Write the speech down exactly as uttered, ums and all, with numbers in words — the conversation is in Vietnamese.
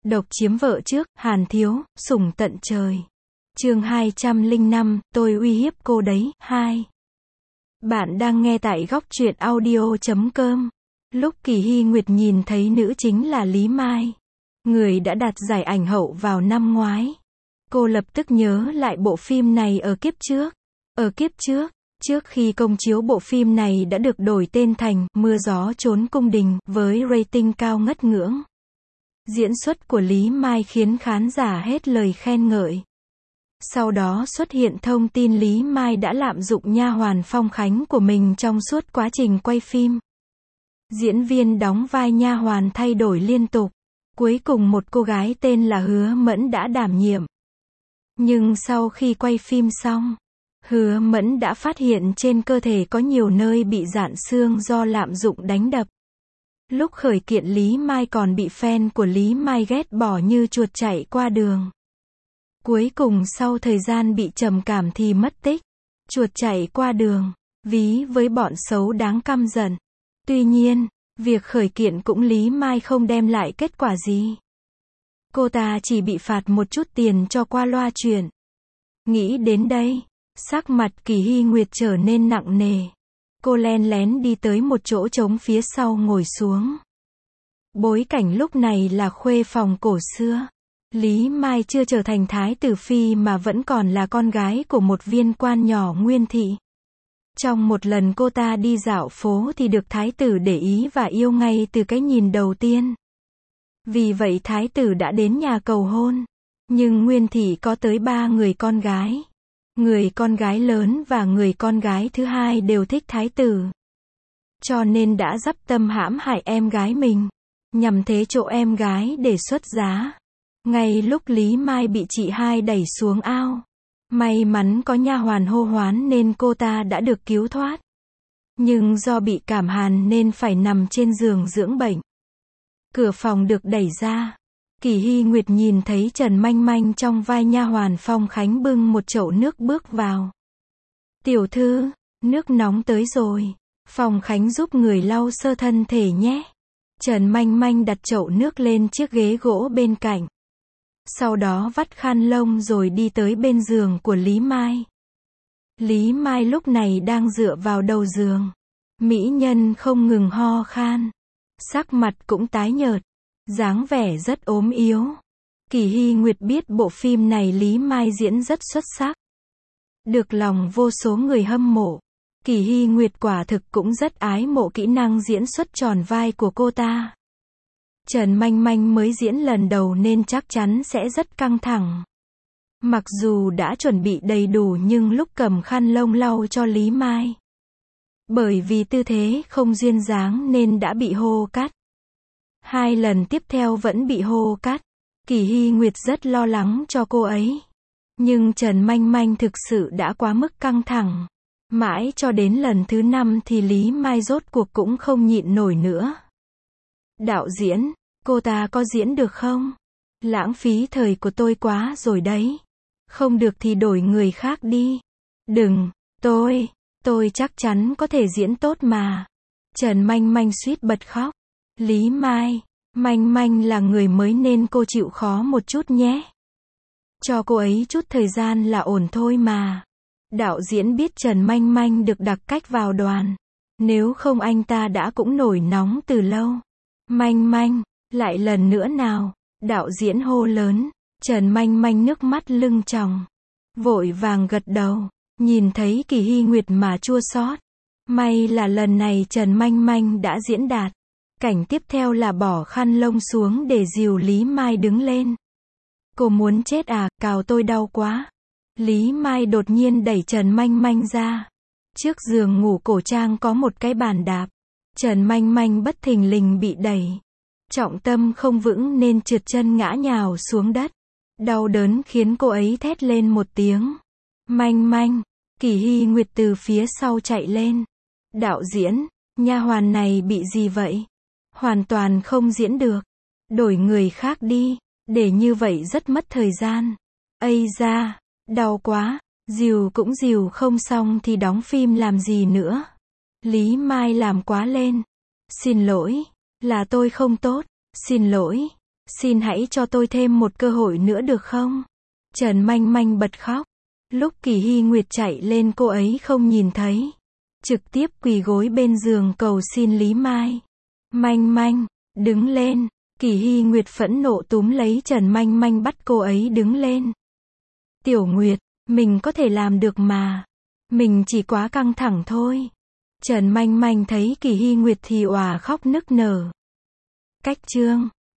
Độc chiếm vợ trước, Hàn Thiếu, sủng tận trời. Chương hai trăm lẻ năm, tôi uy hiếp cô đấy, hai. Bạn đang nghe tại góc truyện audio chấm com. Lúc Kỳ Hy Nguyệt nhìn thấy nữ chính là Lý Mai, người đã đạt giải ảnh hậu vào năm ngoái, cô lập tức nhớ lại bộ phim này ở kiếp trước. Ở kiếp trước, trước khi công chiếu bộ phim này đã được đổi tên thành Mưa Gió Trốn Cung Đình, với rating cao ngất ngưỡng. Diễn xuất của Lý Mai khiến khán giả hết lời khen ngợi. Sau đó xuất hiện thông tin Lý Mai đã lạm dụng nha hoàn Phong Khánh của mình trong suốt quá trình quay phim. Diễn viên đóng vai nha hoàn thay đổi liên tục. Cuối cùng một cô gái tên là Hứa Mẫn đã đảm nhiệm. Nhưng sau khi quay phim xong, Hứa Mẫn đã phát hiện trên cơ thể có nhiều nơi bị rạn xương do lạm dụng đánh đập. Lúc khởi kiện Lý Mai còn bị fan của Lý Mai ghét bỏ như chuột chạy qua đường. Cuối cùng sau thời gian bị trầm cảm thì mất tích. Chuột chạy qua đường, ví với bọn xấu đáng căm giận. Tuy nhiên, việc khởi kiện cũng Lý Mai không đem lại kết quả gì. Cô ta chỉ bị phạt một chút tiền cho qua loa chuyện. Nghĩ đến đây, sắc mặt Kỳ Hy Nguyệt trở nên nặng nề. Cô len lén đi tới một chỗ trống phía sau ngồi xuống. Bối cảnh lúc này là khuê phòng cổ xưa. Lý Mai chưa trở thành thái tử phi mà vẫn còn là con gái của một viên quan nhỏ Nguyên thị. Trong một lần cô ta đi dạo phố thì được thái tử để ý và yêu ngay từ cái nhìn đầu tiên. Vì vậy thái tử đã đến nhà cầu hôn. Nhưng Nguyên thị có tới ba người con gái. Người con gái lớn và người con gái thứ hai đều thích thái tử. Cho nên đã dắp tâm hãm hại em gái mình, nhằm thế chỗ em gái để xuất giá. Ngay lúc Lý Mai bị chị hai đẩy xuống ao, may mắn có nha hoàn hô hoán nên cô ta đã được cứu thoát. Nhưng do bị cảm hàn nên phải nằm trên giường dưỡng bệnh. Cửa phòng được đẩy ra. Kỳ Hy Nguyệt nhìn thấy Trần Manh Manh trong vai nha hoàn Phong Khánh bưng một chậu nước bước vào. Tiểu thư, nước nóng tới rồi. Phong Khánh giúp người lau sơ thân thể nhé. Trần Manh Manh đặt chậu nước lên chiếc ghế gỗ bên cạnh. Sau đó vắt khăn lông rồi đi tới bên giường của Lý Mai. Lý Mai lúc này đang dựa vào đầu giường. Mỹ nhân không ngừng ho khan. Sắc mặt cũng tái nhợt. Dáng vẻ rất ốm yếu. Kỳ Hy Nguyệt biết bộ phim này Lý Mai diễn rất xuất sắc. Được lòng vô số người hâm mộ. Kỳ Hy Nguyệt quả thực cũng rất ái mộ kỹ năng diễn xuất tròn vai của cô ta. Trần Manh Manh mới diễn lần đầu nên chắc chắn sẽ rất căng thẳng. Mặc dù đã chuẩn bị đầy đủ nhưng lúc cầm khăn lông lau cho Lý Mai, bởi vì tư thế không duyên dáng nên đã bị hô cắt. Hai lần tiếp theo vẫn bị hô cắt. Kỳ Hy Nguyệt rất lo lắng cho cô ấy. Nhưng Trần Manh Manh thực sự đã quá mức căng thẳng. Mãi cho đến lần thứ năm thì Lý Mai rốt cuộc cũng không nhịn nổi nữa. Đạo diễn, cô ta có diễn được không? Lãng phí thời của tôi quá rồi đấy. Không được thì đổi người khác đi. Đừng, tôi, tôi chắc chắn có thể diễn tốt mà. Trần Manh Manh suýt bật khóc. Lý Mai, Manh Manh là người mới nên cô chịu khó một chút nhé. Cho cô ấy chút thời gian là ổn thôi mà. Đạo diễn biết Trần Manh Manh được đặc cách vào đoàn. Nếu không anh ta đã cũng nổi nóng từ lâu. Manh Manh, lại lần nữa nào. Đạo diễn hô lớn. Trần Manh Manh nước mắt lưng tròng. Vội vàng gật đầu. Nhìn thấy Kỳ Hy Nguyệt mà chua xót. May là lần này Trần Manh Manh đã diễn đạt. Cảnh tiếp theo là bỏ khăn lông xuống để dìu Lý Mai đứng lên. Cô muốn chết à, cào tôi đau quá. Lý Mai đột nhiên đẩy Trần Manh Manh ra. Trước giường ngủ cổ trang có một cái bàn đạp. Trần Manh Manh bất thình lình bị đẩy. Trọng tâm không vững nên trượt chân ngã nhào xuống đất. Đau đớn khiến cô ấy thét lên một tiếng. Manh Manh, Kỳ Hy Nguyệt từ phía sau chạy lên. Đạo diễn, nha hoàn này bị gì vậy? Hoàn toàn không diễn được. Đổi người khác đi, để như vậy rất mất thời gian. Ây da, đau quá, dìu cũng dìu không xong thì đóng phim làm gì nữa. Lý Mai làm quá lên. Xin lỗi, là tôi không tốt, xin lỗi. Xin hãy cho tôi thêm một cơ hội nữa được không? Trần Manh Manh bật khóc. Lúc Kỳ Hy Nguyệt chạy lên cô ấy không nhìn thấy. Trực tiếp quỳ gối bên giường cầu xin Lý Mai. Manh Manh, đứng lên. Kỳ Hy Nguyệt phẫn nộ túm lấy Trần Manh Manh bắt cô ấy đứng lên. Tiểu Nguyệt, mình có thể làm được mà. Mình chỉ quá căng thẳng thôi. Trần Manh Manh thấy Kỳ Hy Nguyệt thì òa khóc nức nở. Cách chương